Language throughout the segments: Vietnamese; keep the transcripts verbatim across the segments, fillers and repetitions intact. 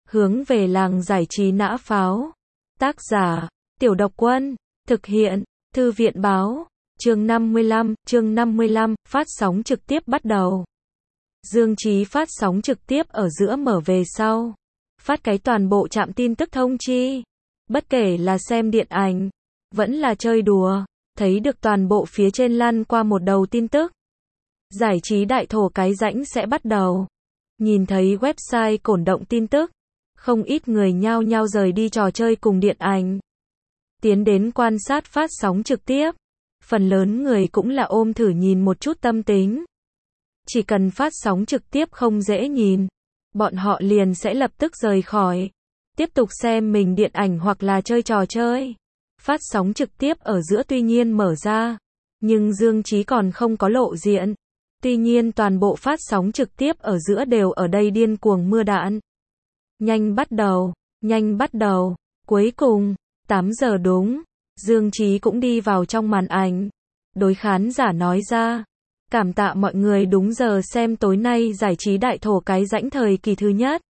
Hướng về làng giải trí nã pháo. Tác giả, Tiểu Độc Quân. Thực hiện, Thư viện báo. Chương năm mươi lăm, chương năm mươi lăm, phát sóng trực tiếp bắt đầu. Dương Chí phát sóng trực tiếp ở giữa mở về sau. Phát cái toàn bộ trạm tin tức thông chi. Bất kể là xem điện ảnh, vẫn là chơi đùa, thấy được toàn bộ phía trên lăn qua một đầu tin tức. Giải trí đại thổ cái rãnh sẽ bắt đầu. Nhìn thấy website cổn động tin tức, không ít người nhao nhao rời đi trò chơi cùng điện ảnh, tiến đến quan sát phát sóng trực tiếp. Phần lớn người cũng là ôm thử nhìn một chút tâm tính. Chỉ cần phát sóng trực tiếp không dễ nhìn, bọn họ liền sẽ lập tức rời khỏi, tiếp tục xem mình điện ảnh hoặc là chơi trò chơi. Phát sóng trực tiếp ở giữa tuy nhiên mở ra, nhưng Dương Chí còn không có lộ diện. Tuy nhiên toàn bộ phát sóng trực tiếp ở giữa đều ở đây điên cuồng mưa đạn. Nhanh bắt đầu, nhanh bắt đầu. Cuối cùng, tám giờ đúng, Dương Chí cũng đi vào trong màn ảnh. Đối khán giả nói ra, cảm tạ mọi người đúng giờ xem tối nay giải trí đại thổ cái rãnh thời kỳ thứ nhất.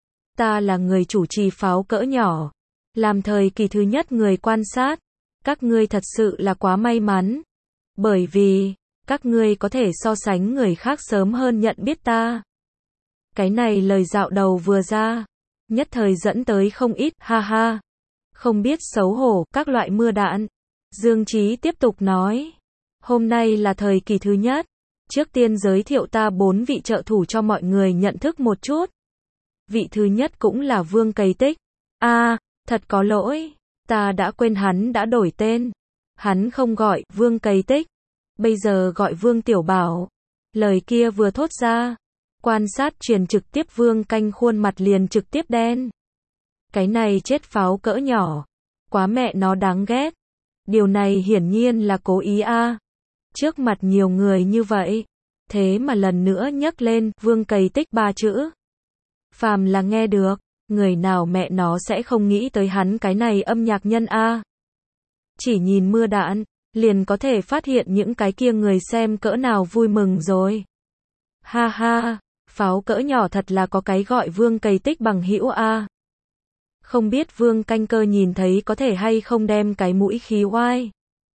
Ta là người chủ trì pháo cỡ nhỏ, làm thời kỳ thứ nhất người quan sát. Các ngươi thật sự là quá may mắn. Bởi vì, các ngươi có thể so sánh người khác sớm hơn nhận biết ta. Cái này lời dạo đầu vừa ra, nhất thời dẫn tới không ít, ha ha. Không biết xấu hổ, các loại mưa đạn. Dương Chí tiếp tục nói. Hôm nay là thời kỳ thứ nhất. Trước tiên giới thiệu ta bốn vị trợ thủ cho mọi người nhận thức một chút. Vị thứ nhất cũng là Vương Cầy Tích. A, à, thật có lỗi. Ta đã quên hắn đã đổi tên. Hắn không gọi Vương Cầy Tích, bây giờ gọi Vương Tiểu Bảo. Lời kia vừa thốt ra, quan sát truyền trực tiếp Vương Canh khuôn mặt liền trực tiếp đen. Cái này chết pháo cỡ nhỏ, quá mẹ nó đáng ghét. Điều này hiển nhiên là cố ý a. À. Trước mặt nhiều người như vậy, thế mà lần nữa nhắc lên Vương Cầy Tích ba chữ. Phàm là nghe được, người nào mẹ nó sẽ không nghĩ tới hắn cái này âm nhạc nhân a. À. Chỉ nhìn mưa đạn, liền có thể phát hiện những cái kia người xem cỡ nào vui mừng rồi. Ha ha, pháo cỡ nhỏ thật là có cái gọi Vương Cầy Tích bằng hữu a. À. Không biết Vương Canh Cơ nhìn thấy có thể hay không đem cái mũi khí oai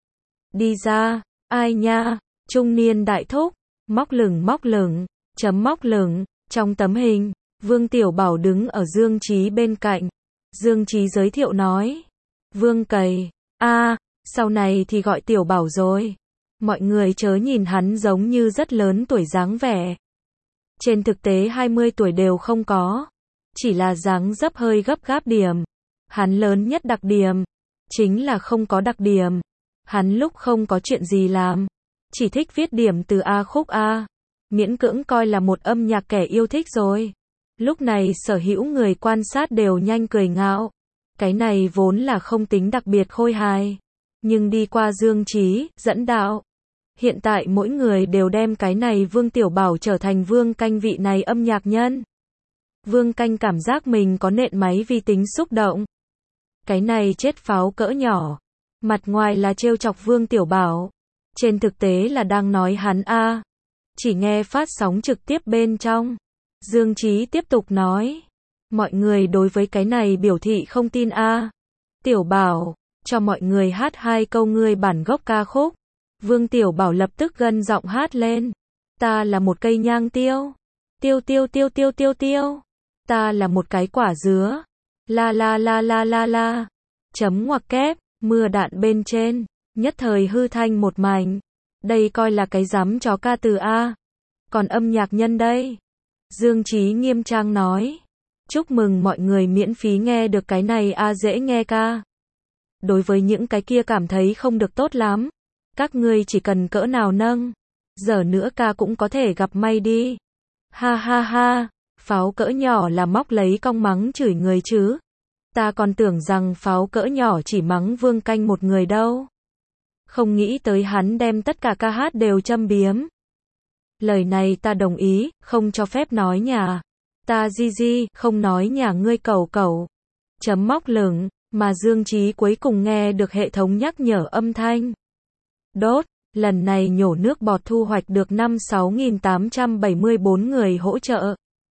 đi ra. Ai nha, trung niên đại thúc, móc lửng móc lửng, chấm móc lửng. Trong tấm hình, Vương Tiểu Bảo đứng ở Dương Chí bên cạnh. Dương Chí giới thiệu nói, Vương Cầy, a, à, sau này thì gọi Tiểu Bảo rồi. Mọi người chớ nhìn hắn giống như rất lớn tuổi dáng vẻ. Trên thực tế hai mươi tuổi đều không có, chỉ là dáng dấp hơi gấp gáp điểm. Hắn lớn nhất đặc điểm chính là không có đặc điểm. Hắn lúc không có chuyện gì làm, chỉ thích viết điểm từ A khúc A, miễn cưỡng coi là một âm nhạc kẻ yêu thích rồi. Lúc này sở hữu người quan sát đều nhanh cười ngạo. Cái này vốn là không tính đặc biệt khôi hài, nhưng đi qua Dương Chí dẫn đạo, hiện tại mỗi người đều đem cái này Vương Tiểu Bảo trở thành Vương Canh vị này âm nhạc nhân. Vương Canh cảm giác mình có nện máy vi tính xúc động. Cái này chết pháo cỡ nhỏ, mặt ngoài là trêu chọc Vương Tiểu Bảo, trên thực tế là đang nói hắn a. À. Chỉ nghe phát sóng trực tiếp bên trong, Dương Chí tiếp tục nói, mọi người đối với cái này biểu thị không tin a. À. Tiểu Bảo, cho mọi người hát hai câu ngươi bản gốc ca khúc. Vương Tiểu Bảo lập tức gân giọng hát lên. Ta là một cây nhang tiêu, tiêu tiêu tiêu tiêu tiêu tiêu. Ta là một cái quả dứa, la la la la la la. Chấm ngoặc kép. Mưa đạn bên trên, nhất thời hư thanh một mảnh. Đây coi là cái dám chó ca từ A. Còn âm nhạc nhân đây. Dương Chí nghiêm trang nói. Chúc mừng mọi người miễn phí nghe được cái này A dễ nghe ca. Đối với những cái kia cảm thấy không được tốt lắm, các ngươi chỉ cần cỡ nào nâng, giờ nữa ca cũng có thể gặp may đi. Ha ha ha, pháo cỡ nhỏ là móc lấy cong mắng chửi người chứ. Ta còn tưởng rằng pháo cỡ nhỏ chỉ mắng Vương Canh một người đâu. Không nghĩ tới hắn đem tất cả ca hát đều châm biếm. Lời này ta đồng ý, không cho phép nói nhà. Ta di di, không nói nhà ngươi cẩu cẩu. Chấm móc lửng, mà Dương Chí cuối cùng nghe được hệ thống nhắc nhở âm thanh. Đốt, lần này nhổ nước bọt thu hoạch được năm mươi sáu nghìn tám trăm bảy mươi bốn người hỗ trợ.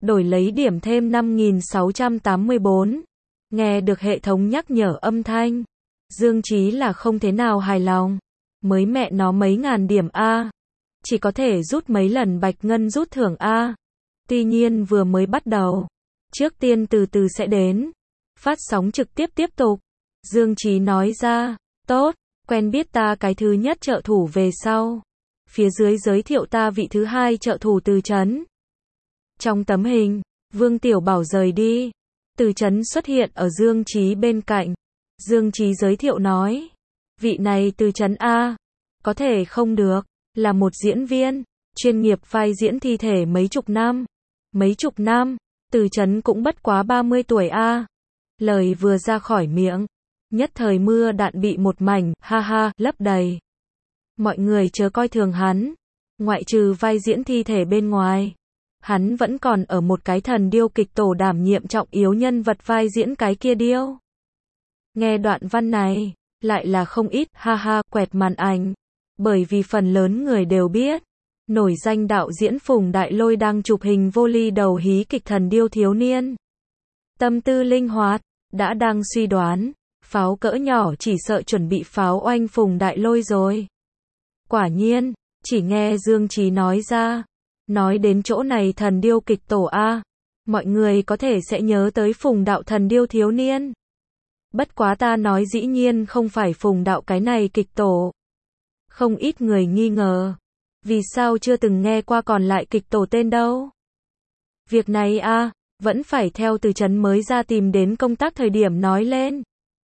đổi lấy điểm thêm năm nghìn sáu trăm tám mươi bốn. Nghe được hệ thống nhắc nhở âm thanh, Dương Chí là không thế nào hài lòng. Mới mẹ nó mấy ngàn điểm A. Chỉ có thể rút mấy lần bạch ngân rút thưởng A. Tuy nhiên vừa mới bắt đầu. Trước tiên từ từ sẽ đến. Phát sóng trực tiếp tiếp tục. Dương Chí nói ra, tốt, quen biết ta cái thứ nhất trợ thủ về sau. Phía dưới giới thiệu ta vị thứ hai trợ thủ Từ Chấn. Trong tấm hình, Vương Tiểu Bảo rời đi. Từ Chấn xuất hiện ở Dương Chí bên cạnh. Dương Chí giới thiệu nói, vị này Từ Chấn A, có thể không được, là một diễn viên, chuyên nghiệp vai diễn thi thể mấy chục năm. Mấy chục năm, Từ Chấn cũng bất quá ba mươi tuổi A. Lời vừa ra khỏi miệng, nhất thời mưa đạn bị một mảnh, ha ha, lấp đầy. Mọi người chớ coi thường hắn, ngoại trừ vai diễn thi thể bên ngoài. Hắn vẫn còn ở một cái thần điêu kịch tổ đảm nhiệm trọng yếu nhân vật vai diễn cái kia điêu. Nghe đoạn văn này, lại là không ít, ha ha, quẹt màn ảnh. Bởi vì phần lớn người đều biết, nổi danh đạo diễn Phùng Đại Lôi đang chụp hình vô ly đầu hí kịch Thần Điêu Thiếu Niên. Tâm tư linh hoạt, đã đang suy đoán, pháo cỡ nhỏ chỉ sợ chuẩn bị pháo oanh Phùng Đại Lôi rồi. Quả nhiên, chỉ nghe Dương Chí nói ra, nói đến chỗ này Thần Điêu kịch tổ A, mọi người có thể sẽ nhớ tới Phùng Đạo Thần Điêu Thiếu Niên. Bất quá ta nói dĩ nhiên không phải Phùng Đạo cái này kịch tổ. Không ít người nghi ngờ, vì sao chưa từng nghe qua còn lại kịch tổ tên đâu. Việc này a, vẫn phải theo Từ Chấn mới ra tìm đến công tác thời điểm nói lên.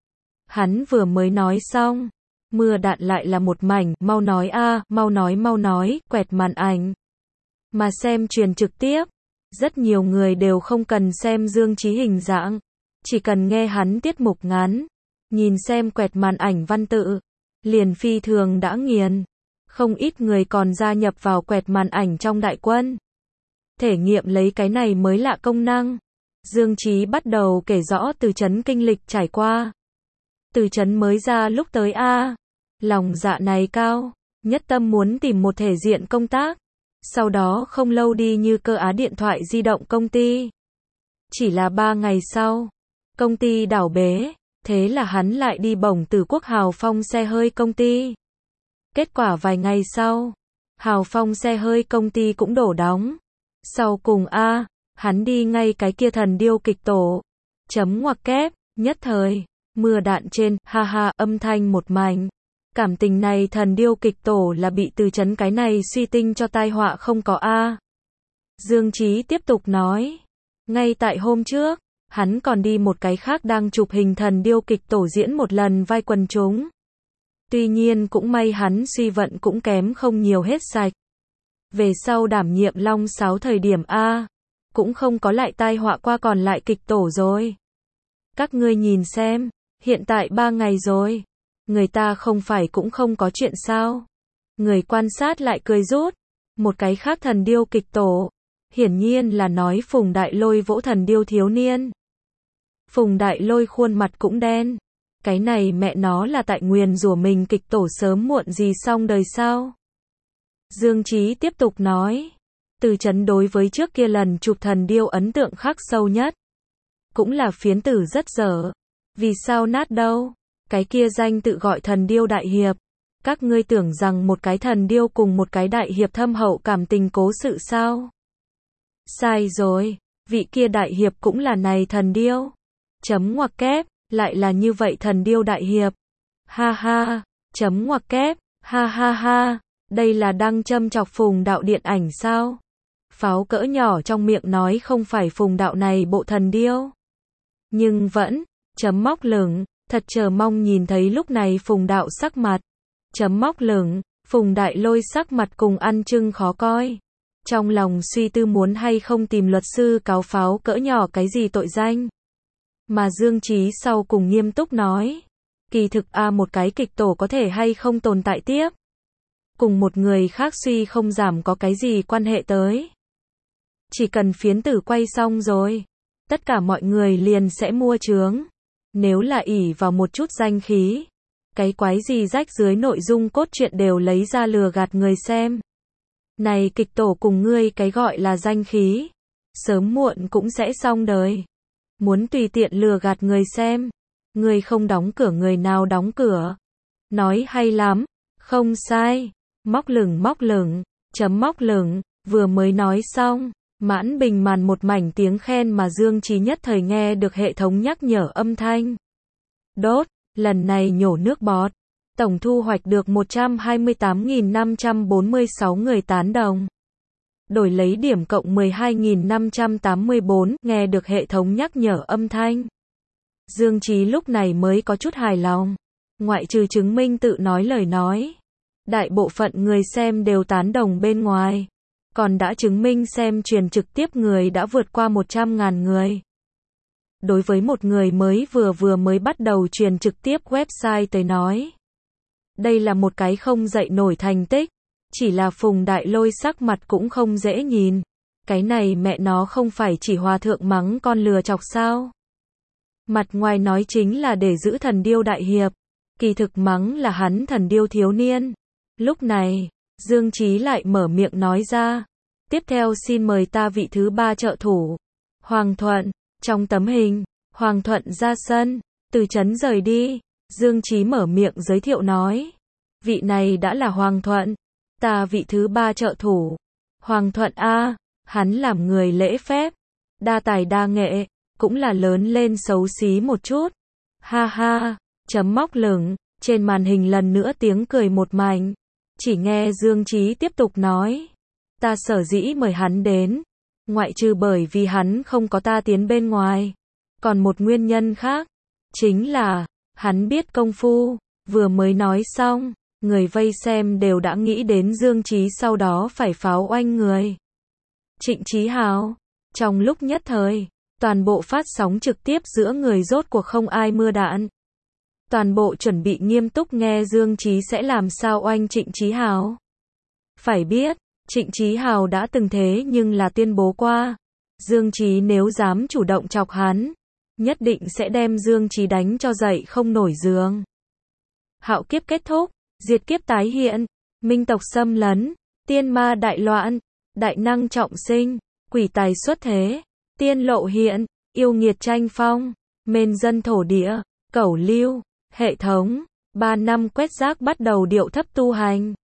Hắn vừa mới nói xong, mưa đạn lại là một mảnh, mau nói a, mau nói mau nói, quẹt màn ảnh. Mà xem truyền trực tiếp, rất nhiều người đều không cần xem Dương Chí hình dạng, chỉ cần nghe hắn tiết mục ngắn, nhìn xem quẹt màn ảnh văn tự, liền phi thường đã nghiền. Không ít người còn gia nhập vào quẹt màn ảnh trong đại quân. Thể nghiệm lấy cái này mới lạ công năng. Dương Chí bắt đầu kể rõ Từ Chấn kinh lịch trải qua. Từ Chấn mới ra lúc tới A. Lòng dạ này cao, nhất tâm muốn tìm một thể diện công tác. Sau đó không lâu đi như cơ á điện thoại di động công ty. Chỉ là ba ngày sau, công ty đảo bế, thế là hắn lại đi bổng từ Quốc Hào Phong xe hơi công ty. Kết quả vài ngày sau, Hào Phong xe hơi công ty cũng đổ đóng. Sau cùng a, hắn đi ngay cái kia Thần Điêu kịch tổ. Chấm ngoặc kép, nhất thời, mưa đạn trên, ha ha, âm thanh một mảnh. Cảm tình này Thần Điêu kịch tổ là bị Từ Chấn cái này suy tinh cho tai họa không có a. Dương Chí tiếp tục nói, ngay tại hôm trước, hắn còn đi một cái khác đang chụp hình Thần Điêu kịch tổ diễn một lần vai quần chúng. Tuy nhiên cũng may hắn suy vận cũng kém không nhiều hết sạch. Về sau đảm nhiệm Long Sáo thời điểm A, cũng không có lại tai họa qua còn lại kịch tổ rồi. Các ngươi nhìn xem, hiện tại ba ngày rồi, người ta không phải cũng không có chuyện sao. Người quan sát lại cười rút, một cái khác Thần Điêu kịch tổ, hiển nhiên là nói Phùng Đại Lôi vỗ Thần Điêu Thiếu Niên. Phùng Đại Lôi khuôn mặt cũng đen. Cái này mẹ nó là tại nguyền rủa mình kịch tổ sớm muộn gì xong đời sao? Dương Chí tiếp tục nói, Từ Chấn đối với trước kia lần chụp Thần Điêu ấn tượng khắc sâu nhất. Cũng là phiến tử rất dở. Vì sao nát đâu? Cái kia danh tự gọi Thần Điêu Đại Hiệp. Các ngươi tưởng rằng một cái Thần Điêu cùng một cái Đại Hiệp thâm hậu cảm tình cố sự sao? Sai rồi, vị kia Đại Hiệp cũng là này Thần Điêu. Chấm ngoặc kép. Lại là như vậy Thần Điêu Đại Hiệp. Ha ha, chấm ngoặc kép, ha ha ha, đây là đang châm chọc Phùng Đạo điện ảnh sao? Pháo cỡ nhỏ trong miệng nói không phải Phùng Đạo này bộ Thần Điêu. Nhưng vẫn, chấm móc lửng, thật chờ mong nhìn thấy lúc này Phùng Đạo sắc mặt. Chấm móc lửng, Phùng Đại Lôi sắc mặt cùng ăn chưng khó coi. Trong lòng suy tư muốn hay không tìm luật sư cáo pháo cỡ nhỏ cái gì tội danh. Mà Dương Chí sau cùng nghiêm túc nói, kỳ thực a một cái kịch tổ có thể hay không tồn tại tiếp, cùng một người khác suy không giảm có cái gì quan hệ tới. Chỉ cần phiến tử quay xong rồi, tất cả mọi người liền sẽ mua chướng. Nếu là ỷ vào một chút danh khí, cái quái gì rách dưới nội dung cốt truyện đều lấy ra lừa gạt người xem. Này kịch tổ cùng ngươi cái gọi là danh khí, sớm muộn cũng sẽ xong đời. Muốn tùy tiện lừa gạt người xem. Người không đóng cửa người nào đóng cửa. Nói hay lắm, không sai. Móc lửng móc lửng, chấm móc lửng, vừa mới nói xong. Mãn bình màn một mảnh tiếng khen mà Dương Chí nhất thời nghe được hệ thống nhắc nhở âm thanh. Đốt, lần này nhổ nước bọt. Tổng thu hoạch được một trăm hai mươi tám nghìn năm trăm bốn mươi sáu người tán đồng. Đổi lấy điểm cộng mười hai nghìn năm trăm tám mươi bốn, nghe được hệ thống nhắc nhở âm thanh. Dương Chí lúc này mới có chút hài lòng. Ngoại trừ chứng minh tự nói lời nói. Đại bộ phận người xem đều tán đồng bên ngoài. Còn đã chứng minh xem truyền trực tiếp người đã vượt qua một trăm ngàn người. Đối với một người mới vừa vừa mới bắt đầu truyền trực tiếp website tới nói. Đây là một cái không dậy nổi thành tích. Chỉ là Phùng Đại Lôi sắc mặt cũng không dễ nhìn. Cái này mẹ nó không phải chỉ hòa thượng mắng con lừa chọc sao. Mặt ngoài nói chính là để giữ thần điêu đại hiệp. Kỳ thực mắng là hắn thần điêu thiếu niên. Lúc này, Dương Chí lại mở miệng nói ra. Tiếp theo xin mời ta vị thứ ba trợ thủ. Hoàng Thuận, trong tấm hình, Hoàng Thuận ra sân, từ trấn rời đi. Dương Chí mở miệng giới thiệu nói. Vị này đã là Hoàng Thuận. Ta vị thứ ba trợ thủ. Hoàng Thuận A, hắn làm người lễ phép. Đa tài đa nghệ, cũng là lớn lên xấu xí một chút. Ha ha, chấm móc lửng, trên màn hình lần nữa tiếng cười một mảnh. Chỉ nghe Dương Chí tiếp tục nói. Ta sở dĩ mời hắn đến. Ngoại trừ bởi vì hắn không có ta tiến bên ngoài. Còn một nguyên nhân khác. Chính là, hắn biết công phu. Vừa mới nói xong. Người vây xem đều đã nghĩ đến Dương Chí sau đó phải pháo oanh người. Trịnh Chí Hào. Trong lúc nhất thời, toàn bộ phát sóng trực tiếp giữa người rốt cuộc không ai mưa đạn. Toàn bộ chuẩn bị nghiêm túc nghe Dương Chí sẽ làm sao oanh Trịnh Chí Hào. Phải biết, Trịnh Chí Hào đã từng thế nhưng là tuyên bố qua. Dương Chí nếu dám chủ động chọc hắn, nhất định sẽ đem Dương Chí đánh cho dậy không nổi giường. Hạo kiếp kết thúc, diệt kiếp tái hiện, minh tộc xâm lấn, tiên ma đại loạn, đại năng trọng sinh, quỷ tài xuất thế, tiên lộ hiện, yêu nghiệt tranh phong, mên dân thổ địa, cẩu lưu, hệ thống, ba năm quét rác bắt đầu điệu thấp tu hành.